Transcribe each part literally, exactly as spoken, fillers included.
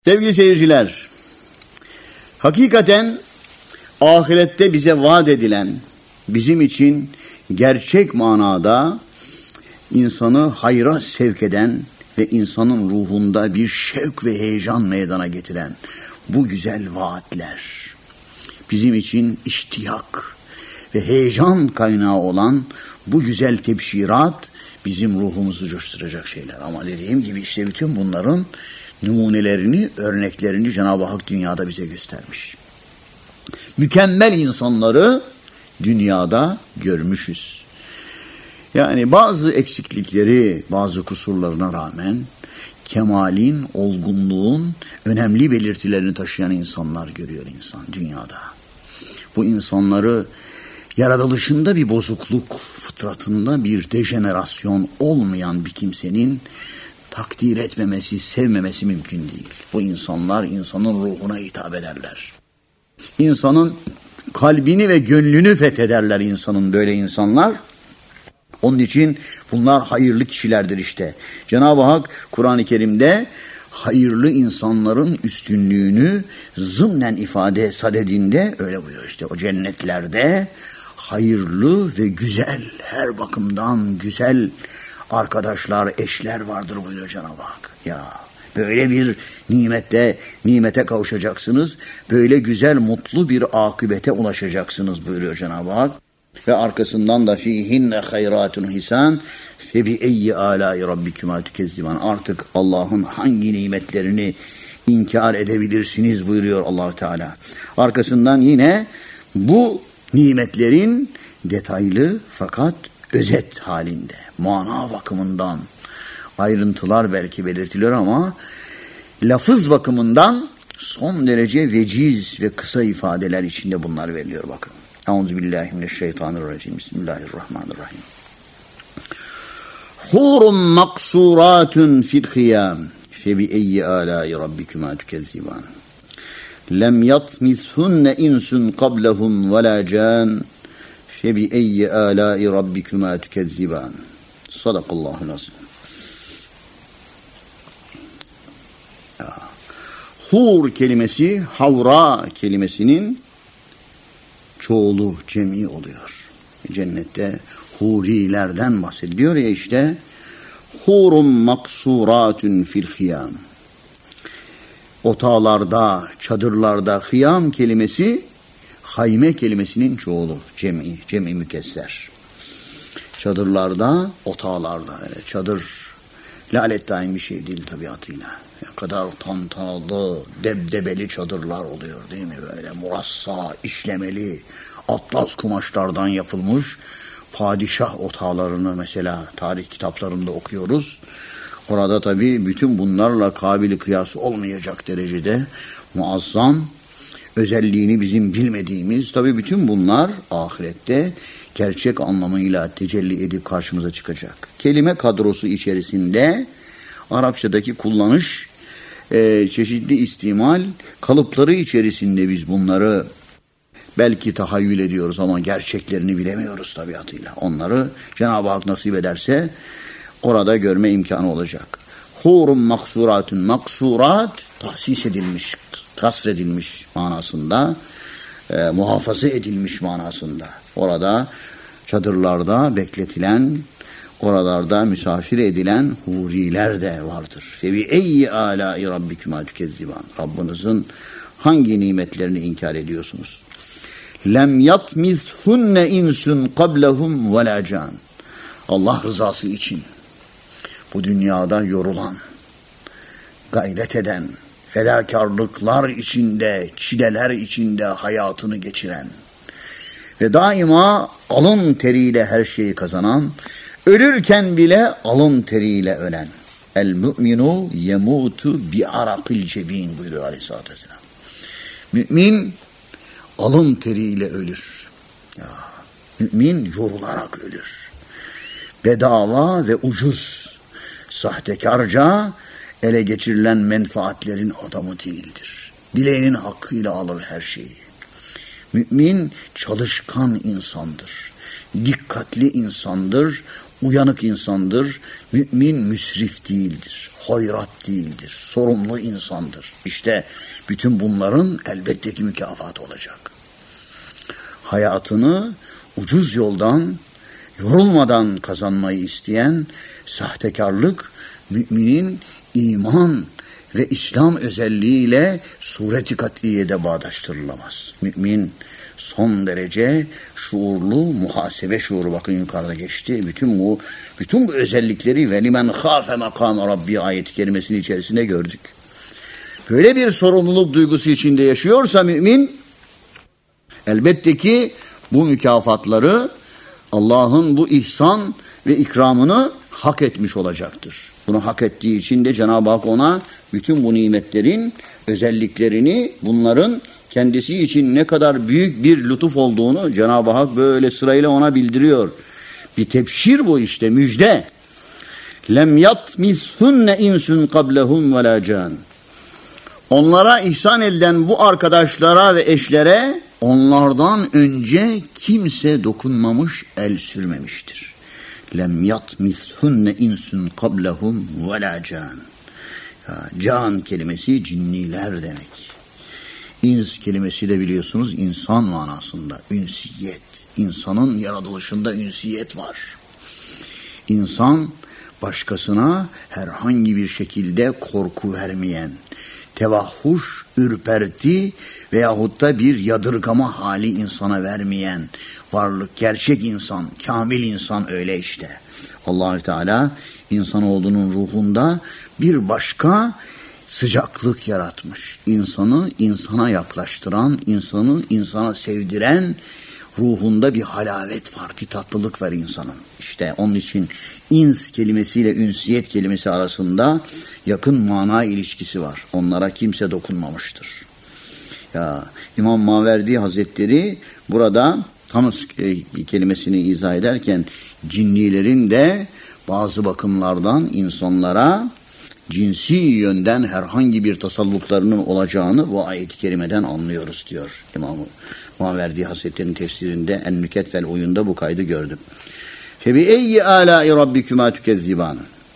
Sevgili seyirciler, hakikaten ahirette bize vaat edilen, bizim için gerçek manada insanı hayra sevk eden ve insanın ruhunda bir şevk ve heyecan meydana getiren bu güzel vaatler, bizim için iştiyak ve heyecan kaynağı olan bu güzel tebşirat bizim ruhumuzu coşturacak şeyler. Ama dediğim gibi işte bütün bunların numunelerini, örneklerini Cenab-ı Hak dünyada bize göstermiş. Mükemmel insanları dünyada görmüşüz. Yani bazı eksiklikleri, bazı kusurlarına rağmen kemalin, olgunluğun önemli belirtilerini taşıyan insanlar görüyor insan dünyada. Bu insanları yaratılışında bir bozukluk, fıtratında bir dejenerasyon olmayan bir kimsenin takdir etmemesi, sevmemesi mümkün değil. Bu insanlar insanın ruhuna hitap ederler. İnsanın kalbini ve gönlünü fethederler insanın böyle insanlar. Onun için bunlar hayırlı kişilerdir işte. Cenab-ı Hak Kur'an-ı Kerim'de hayırlı insanların üstünlüğünü zımnen ifade sadedinde öyle buyuruyor işte. O cennetlerde hayırlı ve güzel, her bakımdan güzel arkadaşlar, eşler vardır buyuruyor Cenab-ı Hak. Ya böyle bir nimette, nimete kavuşacaksınız. Böyle güzel, mutlu bir akıbete ulaşacaksınız buyuruyor Cenab-ı Hak. Ve arkasından da fihinne hayratun hisan fe bi eyyi alâi rabbikuma tükezziban. Artık Allah'ın hangi nimetlerini inkar edebilirsiniz buyuruyor Allah Teala. Arkasından yine bu nimetlerin detaylı fakat özet halinde, mana bakımından ayrıntılar belki belirtiliyor ama lafız bakımından son derece veciz ve kısa ifadeler içinde bunlar veriliyor bakın. Euzubillahimineşşeytanirracim. Bismillahirrahmanirrahim. Hurun maksuratun fil khiyam fe bi eyyi alâi rabbikuma tükezziban. Lem yatmithunne insun qablahum ve la can fe bi eyyi alâi rabbikuma tükezziban. Sadakallahu nazim. Hur kelimesi havra kelimesinin çoğulu, cemi oluyor. Cennette hurilerden bahsediliyor ya işte. Hurun maksuratun fil khiyam. Otağlarda, çadırlarda hıyam kelimesi hayme kelimesinin çoğulu, cemi, cemi mükesser. Çadırlarda, otağlarda, yani çadır lalet daim bir şey değil tabiatıyla. Ne kadar tantanalı, debdebeli çadırlar oluyor değil mi? Böyle murassa, işlemeli, atlas kumaşlardan yapılmış padişah otağlarını mesela tarih kitaplarında okuyoruz. Orada tabii bütün bunlarla kabili kıyası olmayacak derecede muazzam, özelliğini bizim bilmediğimiz, tabii bütün bunlar ahirette gerçek anlamıyla tecelli edip karşımıza çıkacak. Kelime kadrosu içerisinde Arapçadaki kullanış, e, çeşitli istimal kalıpları içerisinde biz bunları belki tahayyül ediyoruz ama gerçeklerini bilemiyoruz tabiatıyla. Onları Cenab-ı Hak nasip ederse orada görme imkanı olacak. Hurun maksuratun, maksurat tahsis edilmiş, kasredilmiş manasında, e, muhafaza edilmiş manasında. Orada çadırlarda bekletilen, oralarda misafir edilen huriler de vardır. Febi eyyi alâi rabbikuma tükezziban. Rabbinizin hangi nimetlerini inkar ediyorsunuz? Lem yatmithunne insun qablahum ve la can. Allah rızası için bu dünyada yorulan, gayret eden, fedakarlıklar içinde, çileler içinde hayatını geçiren ve daima alın teriyle her şeyi kazanan, ölürken bile alın teriyle ölen. El mu'minu yemutu bi arakil cebin buyuruyor Aleyhisselatü Vesselam. Mümin alın teriyle ölür. Ya, mümin yorularak ölür. Bedava ve ucuz, sahtekarca ele geçirilen menfaatlerin adamı değildir. Bileğinin hakkıyla alır her şeyi. Mümin çalışkan insandır. Dikkatli insandır. Uyanık insandır. Mümin müsrif değildir. hoyrat değildir, sorumlu insandır. İşte bütün bunların elbette ki mükafatı olacak. Hayatını ucuz yoldan, yorulmadan kazanmayı isteyen sahtekarlık, müminin iman ve İslam özelliğiyle sureti kat'iyede bağdaştırılamaz. Mümin son derece şuurlu, muhasebe şuuru, bakın yukarıda geçti. Bütün bu bütün bu özellikleri ve limen khâfe makâme rabbi ayeti kerimesinin içerisinde gördük. Böyle bir sorumluluk duygusu içinde yaşıyorsa mümin, elbette ki bu mükafatları, Allah'ın bu ihsan ve ikramını hak etmiş olacaktır. Bunu hak ettiği için de Cenab-ı Hak ona bütün bu nimetlerin özelliklerini, bunların kendisi için ne kadar büyük bir lütuf olduğunu Cenab-ı Hak böyle sırayla ona bildiriyor. Bir tebşir bu işte, müjde. Lem yatmishunne insun qablehum ve la can. Onlara ihsan edilen bu arkadaşlara ve eşlere onlardan önce kimse dokunmamış, el sürmemiştir. Lem yatmishunne insun qablehum ve la can. Ya, can kelimesi cinniler demek. İns kelimesi de biliyorsunuz insan manasında. Ünsiyet. İnsanın yaratılışında ünsiyet var. İnsan başkasına herhangi bir şekilde korku vermeyen, tevahhuş, ürperti veyahut da bir yadırgama hali insana vermeyen varlık, gerçek insan, kamil insan öyle işte. Allah-u Teala insanoğlunun ruhunda bir başka sıcaklık yaratmış. İnsanı insana yaklaştıran, insanı insana sevdiren ruhunda bir halavet var, bir tatlılık var insanın. İşte onun için ins kelimesiyle ünsiyet kelimesi arasında yakın mana ilişkisi var. Onlara kimse dokunmamıştır. Ya İmam Maverdi Hazretleri burada tam kelimesini izah ederken cinnilerin de bazı bakımlardan insanlara cinsi yönden herhangi bir tasallutlarının olacağını bu ayet-i kerimeden anlıyoruz diyor İmam-ı Maverdi Hazretleri'nin tefsirinde En-Nüket vel Uyun'da bu kaydı gördüm. Febi eyyi âlâi rabbikümâ tükezzibân.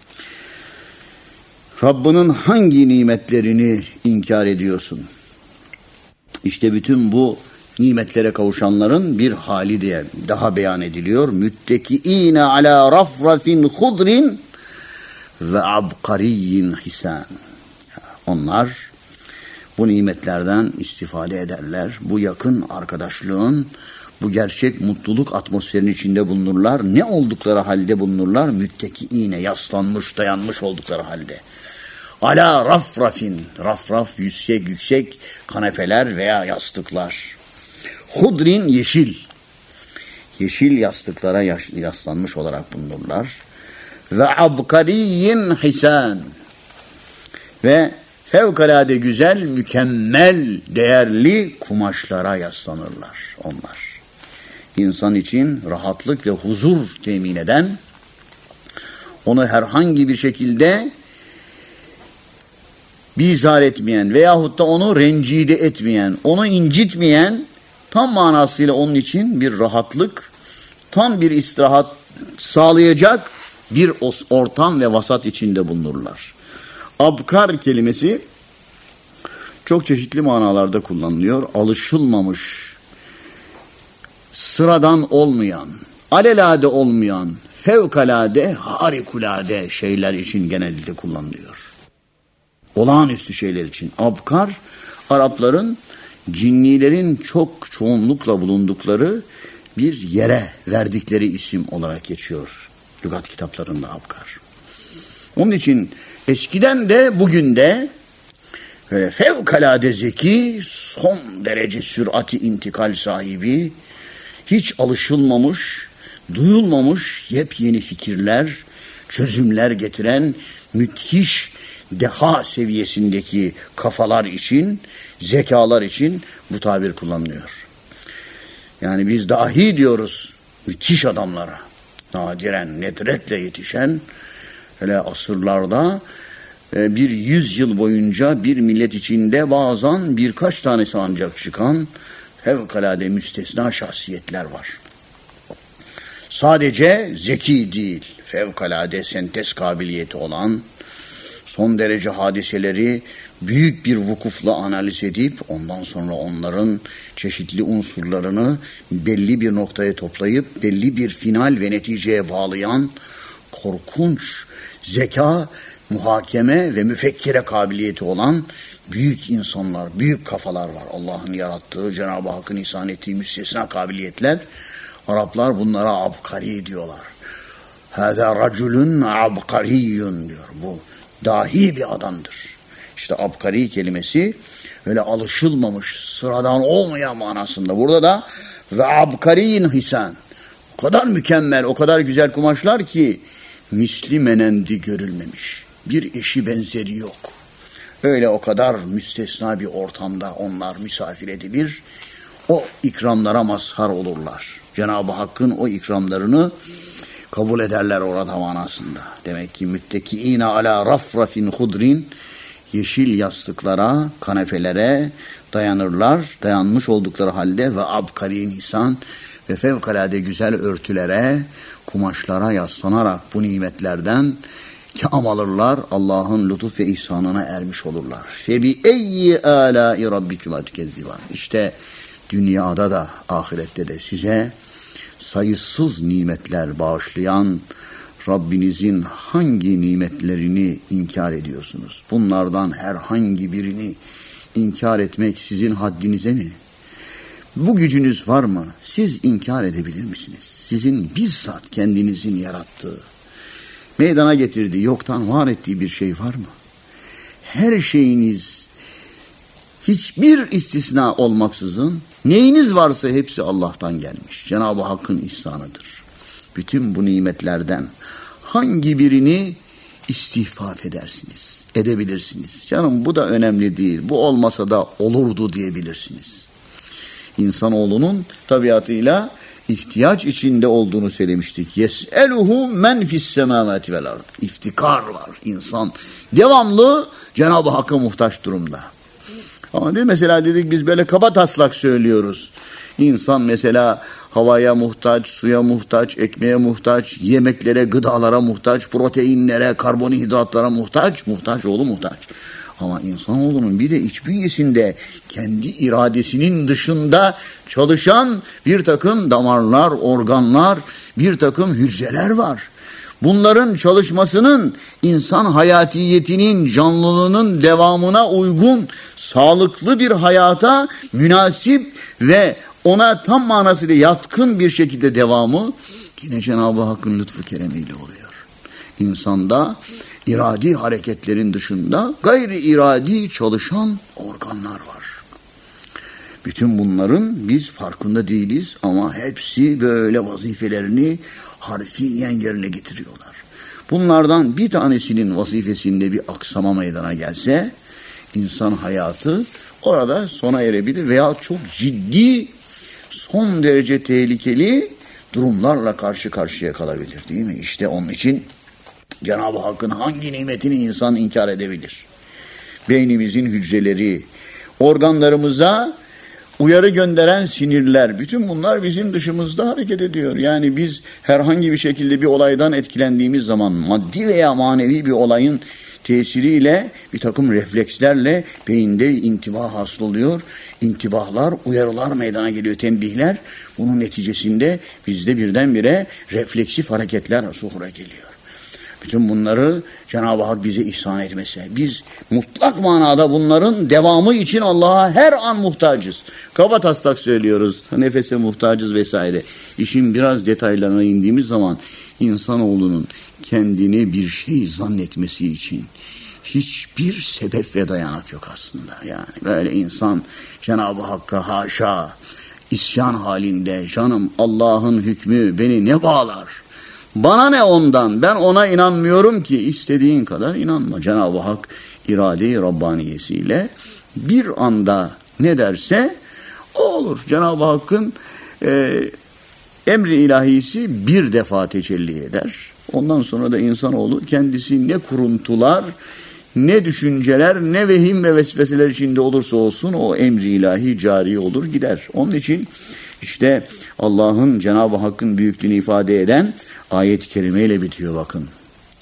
Rabbinin hangi nimetlerini inkar ediyorsun? İşte bütün bu nimetlere kavuşanların bir hali diye daha beyan ediliyor. Müttekiîne alâ rafrafin hudrin ve abkariyyin hisan. Onlar bu nimetlerden istifade ederler. Bu yakın arkadaşlığın, bu gerçek mutluluk atmosferinin içinde bulunurlar. Ne oldukları halde bulunurlar? Müttekiine, yaslanmış, dayanmış oldukları halde. Ala rafrafin, rafraf yüksek yüksek kanepeler veya yastıklar. Hudrin yeşil, yeşil yastıklara yaslanmış olarak bulunurlar. Ve abkariyyin hisan, ve fevkalade güzel, mükemmel, değerli kumaşlara yaslanırlar onlar. İnsan için rahatlık ve huzur temin eden, onu herhangi bir şekilde bizar etmeyen veyahut da onu rencide etmeyen, onu incitmeyen, tam manasıyla onun için bir rahatlık, tam bir istirahat sağlayacak bir ortam ve vasat içinde bulunurlar. Abkar kelimesi çok çeşitli manalarda kullanılıyor. Alışılmamış, sıradan olmayan, alelade olmayan, fevkalade, harikulade şeyler için genellikle kullanılıyor. Olağanüstü şeyler için. Abkar, Arapların cinnilerin çok çoğunlukla bulundukları bir yere verdikleri isim olarak geçiyor lügat kitaplarında abkar. Onun için eskiden de bugün de böyle fevkalade zeki, son derece sürati intikal sahibi, hiç alışılmamış, duyulmamış yepyeni fikirler, çözümler getiren müthiş deha seviyesindeki kafalar için, zekalar için bu tabir kullanılıyor. Yani biz dahi diyoruz müthiş adamlara, nadiren, nedretle yetişen, hele asırlarda bir yüz yıl boyunca bir millet içinde bazen birkaç tanesi ancak çıkan fevkalade müstesna şahsiyetler var. Sadece zeki değil, fevkalade sentez kabiliyeti olan, son derece hadiseleri büyük bir vukufla analiz edip ondan sonra onların çeşitli unsurlarını belli bir noktaya toplayıp belli bir final ve neticeye bağlayan korkunç zeka, muhakeme ve müfekkire kabiliyeti olan büyük insanlar, büyük kafalar var. Allah'ın yarattığı, Cenab-ı Hakk'ın ihsan ettiği müstesna kabiliyetler. Araplar bunlara abkari diyorlar. Hâzâ raculun abkariyyun diyor. Bu dahi bir adamdır. İşte abkari kelimesi öyle alışılmamış, sıradan olmayan manasında. Burada da ve abkariyin hisan. O kadar mükemmel, o kadar güzel kumaşlar ki misli menendi görülmemiş. Bir eşi benzeri yok. Öyle o kadar müstesna bir ortamda onlar misafir edilir. O ikramlara mazhar olurlar. Cenab-ı Hakk'ın o ikramlarını kabul ederler orada manasında. Demek ki müttekiine ala rafrafin hudrin, yeşil yastıklara, kanefelere dayanırlar. Dayanmış oldukları halde ve abkari nisan ve fevkalade güzel örtülere, kumaşlara yaslanarak bu nimetlerden kâm alırlar. Allah'ın lütuf ve ihsanına ermiş olurlar. Febi eyyi âlâi rabbikuma tükezziban. İşte dünyada da ahirette de size sayısız nimetler bağışlayan Rabbinizin hangi nimetlerini inkar ediyorsunuz? Bunlardan herhangi birini inkar etmek sizin haddinize mi? Bu gücünüz var mı? Siz inkar edebilir misiniz? Sizin bizzat kendinizin yarattığı, meydana getirdiği, yoktan var ettiği bir şey var mı? Her şeyiniz, hiçbir istisna olmaksızın, neyiniz varsa hepsi Allah'tan gelmiş. Cenab-ı Hakk'ın ihsanıdır. Bütün bu nimetlerden hangi birini istihfaf edersiniz, edebilirsiniz? Canım bu da önemli değil, bu olmasa da olurdu diyebilirsiniz. İnsanoğlunun tabiatıyla ihtiyaç içinde olduğunu söylemiştik. Yes'eluhu men fis semavati vel ard. İftikar var. İnsan devamlı Cenab-ı Hakk'a muhtaç durumda. Ama de mesela dedik biz böyle kaba taslak söylüyoruz. İnsan mesela havaya muhtaç, suya muhtaç, ekmeğe muhtaç, yemeklere, gıdalara muhtaç, proteinlere, karbonhidratlara muhtaç, muhtaç oğlu muhtaç. Ama insanoğlunun bir de iç bünyesinde kendi iradesinin dışında çalışan bir takım damarlar, organlar, bir takım hücreler var. Bunların çalışmasının insan hayatiyetinin, canlılığının devamına uygun, sağlıklı bir hayata münasip ve ona tam manasıyla yatkın bir şekilde devamı yine Cenab-ı Hakk'ın lütfu keremiyle oluyor. İnsanda iradi hareketlerin dışında gayri iradi çalışan organlar var. Bütün bunların biz farkında değiliz ama hepsi böyle vazifelerini harfiyen yerine getiriyorlar. Bunlardan bir tanesinin vazifesinde bir aksama meydana gelse insan hayatı orada sona erebilir veya çok ciddi, son derece tehlikeli durumlarla karşı karşıya kalabilir, değil mi? İşte onun için Cenab-ı Hakk'ın hangi nimetini insan inkar edebilir? Beynimizin hücreleri, organlarımıza uyarı gönderen sinirler, bütün bunlar bizim dışımızda hareket ediyor. Yani biz herhangi bir şekilde bir olaydan etkilendiğimiz zaman maddi veya manevi bir olayın tesiriyle bir takım reflekslerle beyinde intibah hasıl oluyor. İntibahlar, uyarılar meydana geliyor, tembihler. Bunun neticesinde bizde birdenbire refleksif hareketler zuhura geliyor. Bütün bunları Cenab-ı Hak bize ihsan etmese, biz mutlak manada bunların devamı için Allah'a her an muhtacız. Kaba taslak söylüyoruz, nefese muhtacız vesaire. İşin biraz detaylarına indiğimiz zaman insanoğlunun kendini bir şey zannetmesi için hiçbir sebep ve dayanak yok aslında. Yani böyle insan Cenab-ı Hakk'a haşa isyan halinde, canım Allah'ın hükmü beni ne bağlar? Bana ne ondan? Ben ona inanmıyorum ki. İstediğin kadar inanma. Cenab-ı Hak irade-i Rabbaniyesiyle bir anda ne derse o olur. Cenab-ı Hakk'ın e, emri ilahisi bir defa tecelli eder. Ondan sonra da insanoğlu kendisi ne kuruntular, ne düşünceler, ne vehim ve vesveseler içinde olursa olsun o emri ilahi cari olur gider. Onun için işte Allah'ın, Cenab-ı Hakk'ın büyüklüğünü ifade eden ayet-i kerimeyle bitiyor bakın.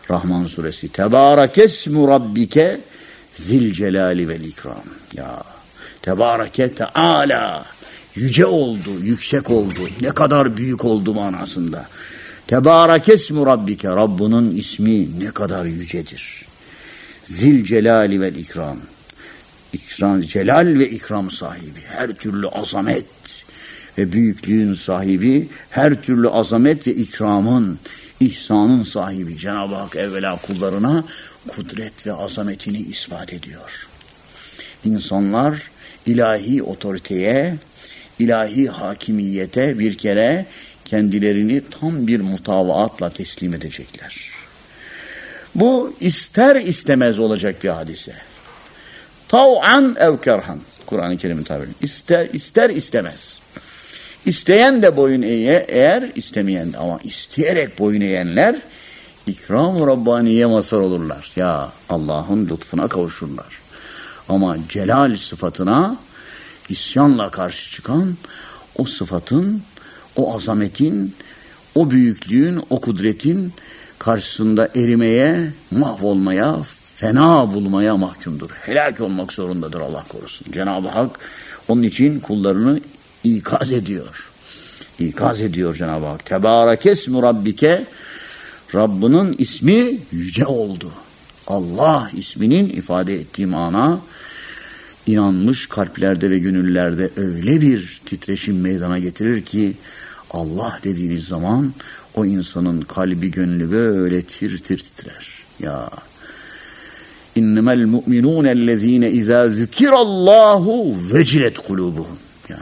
Rahman suresi. Tebarekesmu rabbike zil celali vel ikram. Ya tebareke teala, yüce oldu, yüksek oldu, ne kadar büyük oldu manasında. Tebarekesmu rabbike, Rabbinin ismi ne kadar yücedir. Zil celali vel ikram. İkram, celal ve ikram sahibi, her türlü azamet ve büyüklüğün sahibi, her türlü azamet ve ikramın, ihsanın sahibi. Cenab-ı Hak evvela kullarına kudret ve azametini ispat ediyor. İnsanlar ilahi otoriteye, ilahi hakimiyete bir kere kendilerini tam bir mutavaatla teslim edecekler. Bu ister istemez olacak bir hadise. Tav'an ev kerhan. Kur'an-ı Kerim'in tabiri. İster, ister istemez. İsteyen de boyun eğe, eğer istemeyen de, ama isteyerek boyun eğenler ikram-ı Rabbaniye mazhar olurlar. Ya Allah'ın lütfuna kavuşurlar. Ama celal sıfatına isyanla karşı çıkan, o sıfatın, o azametin, o büyüklüğün, o kudretin karşısında erimeye, mahvolmaya, fena bulmaya mahkumdur. Helak olmak zorundadır, Allah korusun. Cenab-ı Hak onun için kullarını ikaz ediyor. İkaz ediyor Cenab-ı Hak. Tebarekesmu rabbike, Rabbinin ismi yüce oldu. Allah isminin ifade ettiği mana, inanmış kalplerde ve gönüllerde öyle bir titreşim meydana getirir ki, Allah dediğiniz zaman o insanın kalbi gönlü böyle tir tir titrer. Ya İnnemel mu'minûnellezîne izâ zükirallâhu vecilet kulûbuhum. Ya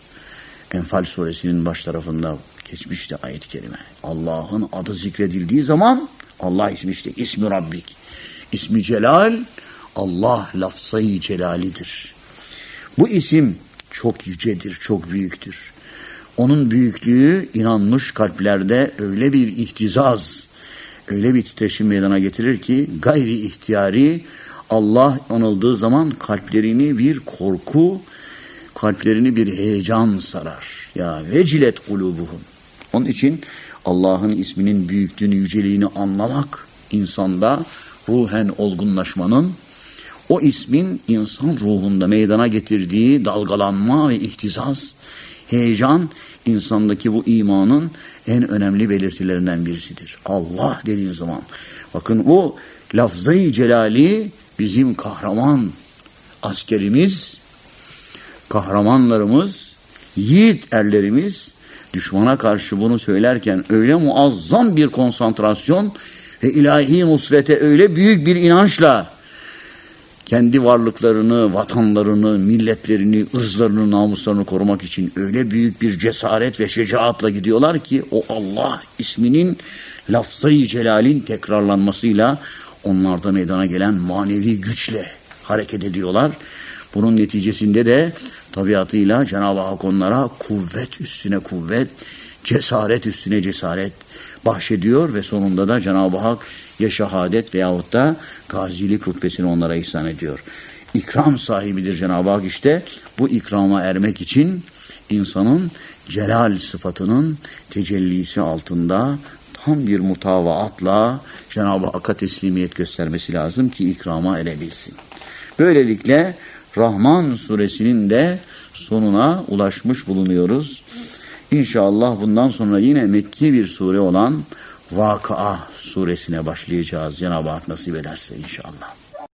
Enfal suresinin baş tarafında geçmişti ayet-i kerime. Allah'ın adı zikredildiği zaman, Allah ismi işte, ismi Rabbik. İsmi Celal, Allah lafzayı celalidir. Bu isim çok yücedir, çok büyüktür. Onun büyüklüğü inanmış kalplerde öyle bir ihtizaz, öyle bir titreşim meydana getirir ki gayri ihtiyari Allah anıldığı zaman kalplerini bir korku, kalplerini bir heyecan sarar. Ya vecilet kulubuhum. Onun için Allah'ın isminin büyüklüğünü, yüceliğini anlamak insanda ruhen olgunlaşmanın, o ismin insan ruhunda meydana getirdiği dalgalanma ve ihtizaz, heyecan, insandaki bu imanın en önemli belirtilerinden birisidir. Allah dediğin zaman, bakın bu lafz-ı celali bizim kahraman askerimiz, kahramanlarımız, yiğit erlerimiz düşmana karşı bunu söylerken öyle muazzam bir konsantrasyon ve ilahi nusrete öyle büyük bir inançla kendi varlıklarını, vatanlarını, milletlerini, ırzlarını, namuslarını korumak için öyle büyük bir cesaret ve şecaatla gidiyorlar ki o Allah isminin lafz-ı celalin tekrarlanmasıyla onlarda meydana gelen manevi güçle hareket ediyorlar. Bunun neticesinde de tabiatıyla Cenab-ı Hak onlara kuvvet üstüne kuvvet, cesaret üstüne cesaret bahşediyor ve sonunda da Cenab-ı Hak ya şehadet veyahut da gazilik rütbesini onlara ihsan ediyor. İkram sahibidir Cenab-ı Hak, işte bu ikrama ermek için insanın celal sıfatının tecellisi altında tam bir mutavaatla Cenab-ı Hakk'a teslimiyet göstermesi lazım ki ikrama erebilsin. Böylelikle Rahman suresinin de sonuna ulaşmış bulunuyoruz. İnşallah bundan sonra yine Mekki bir sure olan Vakıa suresine başlayacağız. Cenab-ı Hak nasip ederse inşallah.